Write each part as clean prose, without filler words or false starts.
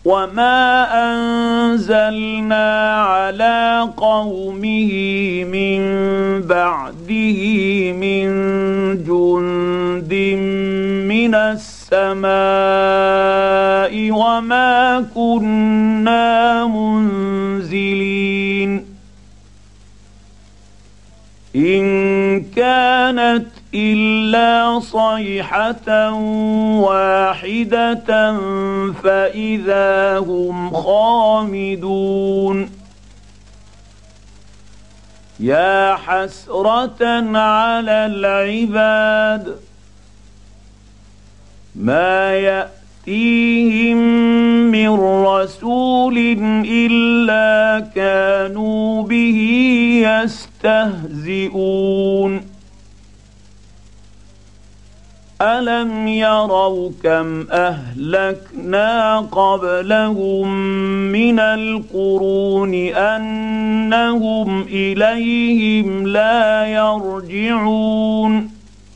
وما أنزلنا على قومه من بعده من جند من السماء وما كنا منزلين إن كانت إلا صيحة واحدة فإذا هم خامدون يا حسرة على العباد ما يأتيهم من رسول إلا كانوا به يستهزئون ألم يروا كم أهلكنا قبلهم من القرون أنهم إليهم لا يرجعون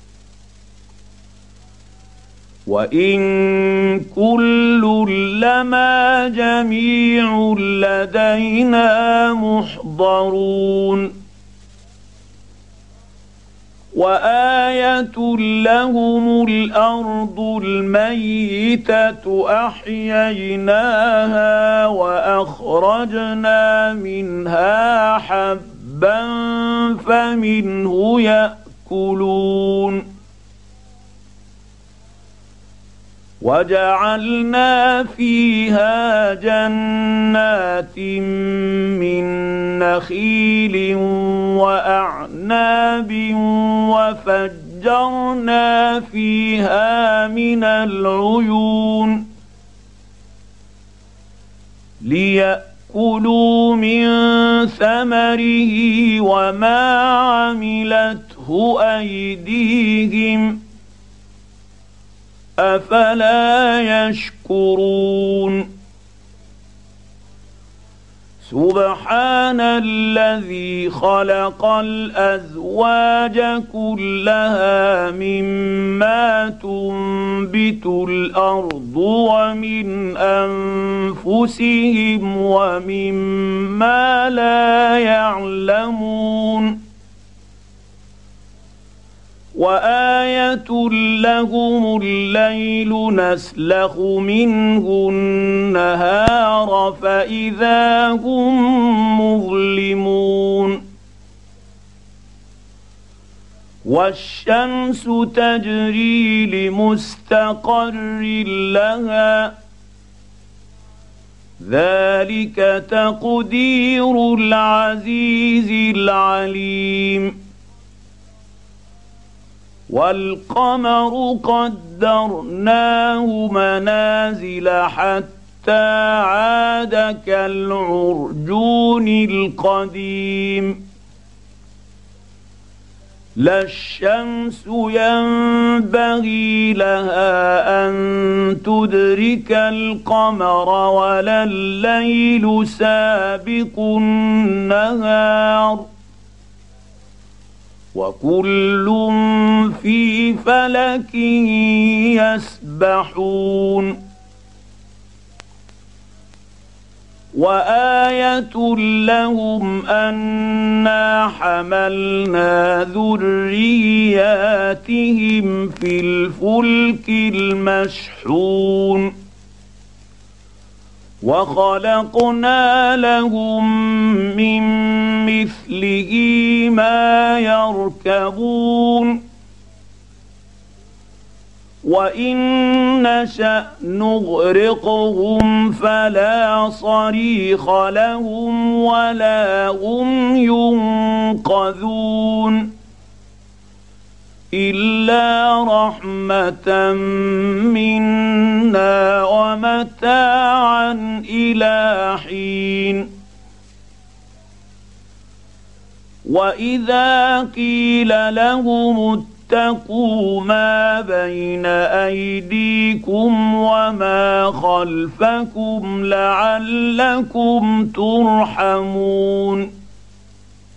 وإن كل لما جميع لدينا محضرون وآية لهم الأرض الميتة أحييناها وأخرجنا منها حبا فمنه يأكلون وجعلنا فيها جنات من نخيل وأعناب وفجرنا فيها من العيون ليأكلوا من ثمره وما عملته أيديهم أفلا يشكرون سبحان الذي خلق الأزواج كلها مما تنبت الأرض ومن أنفسهم ومما لا يعلمون وآية لهم الليل نسلخ منه النهار فإذا هم مظلمون والشمس تجري لمستقر لها ذلك تقدير العزيز العليم والقمر قدرناه منازل حتى عاد كالعرجون القديم لا الشمس ينبغي لها أن تدرك القمر ولا الليل سابق النهار وكل في فلك يسبحون وآية لهم أنا حملنا ذرياتهم في الفلك المشحون وخلقنا لهم من مثله ما يركبون وإن نشأ نغرقهم فلا صريخ لهم ولا هم ينقذون إلا رحمة منا ومتاعا إلى حين وإذا قيل لهم اتقوا ما بين أيديكم وما خلفكم لعلكم ترحمون